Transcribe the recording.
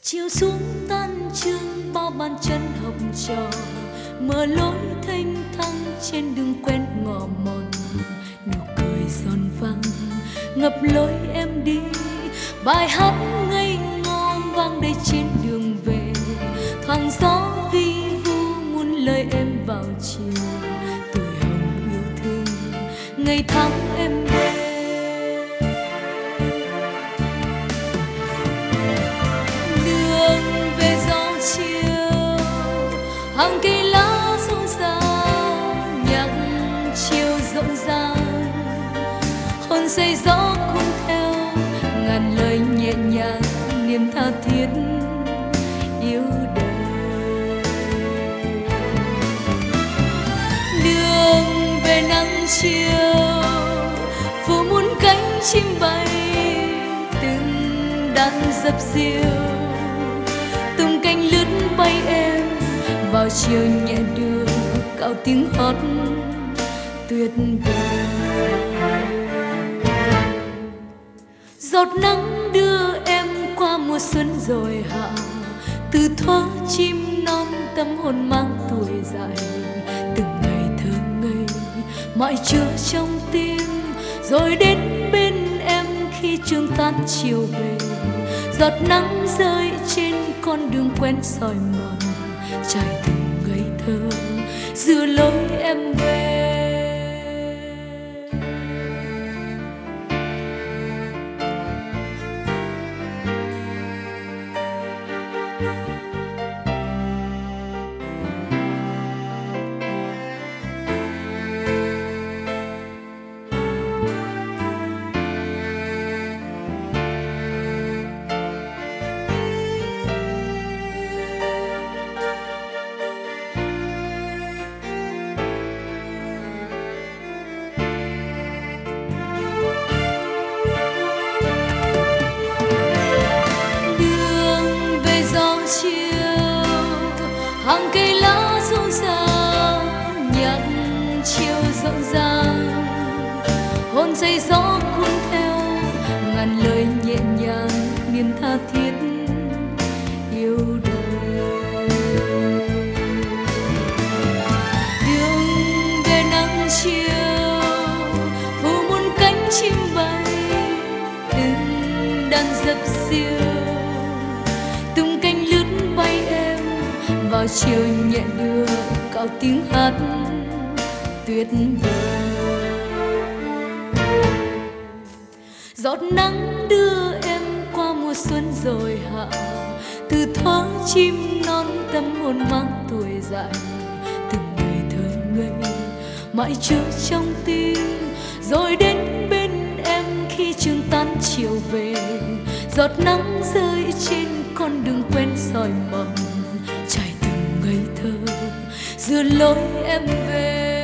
chiều xuống tan trường bao bàn chân học trò, mở lối thênh thang trên đường quen ngõ mòn, nụ cười giòn vang ngập lối em đi, bài hát ngây ngô vang đầy trên đường về, thoáng gió vi vu muôn lời em vào chiều, tuổi hồng yêu thương ngày tháng em về. Hàng cây lá rụng ràng, nhạc chiều rộn ràng, hồn say gió cuốn theo ngàn lời nhẹ nhàng, niềm tha thiết yêu đời. Đường về nắng chiều phủ muôn cánh chim bay, từng đàn dập dìu tung cánh lướt bay em vào chiều nhẹ đưa cạo tiếng hót tuyệt vời. Giọt nắng đưa em qua mùa xuân rồi hạ, từ thuở chim non tâm hồn mang tuổi dài, từng ngày thơ ngây mãi chứa trong tim, rồi đến bên em khi trường tan chiều về. Giọt nắng rơi trên con đường quen soi mòn, trải từng ngây thơ giữa lối em về. Hàng cây lá rụng ràng, nhạc chiều rộn ràng, hồn say gió cuốn theo ngàn lời nhẹ nhàng, niềm tha thiết yêu đời. Đường về nắng chiều phủ muôn cánh chim bay, từng đàn dập dìu tung cánh lướt bay em vào chiều nhẹ đưa cạo tiếng hát tuyệt vời. Giọt nắng đưa em qua mùa xuân rồi hạ, từ thuở chim non tâm hồn mang tuổi dài, từng ngày thơ ngây mãi chứa trong tim, rồi đến bên em khi trường tan chiều về. Giọt nắng rơi trên con đường quen soi mòn, trải từng ngây thơ giữa lối em về.